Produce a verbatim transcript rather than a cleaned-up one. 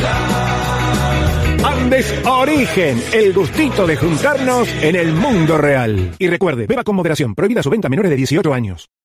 Andes Origen, el gustito de juntarnos en el mundo real. Y recuerde, beba con moderación, prohibida su venta a menores de dieciocho años.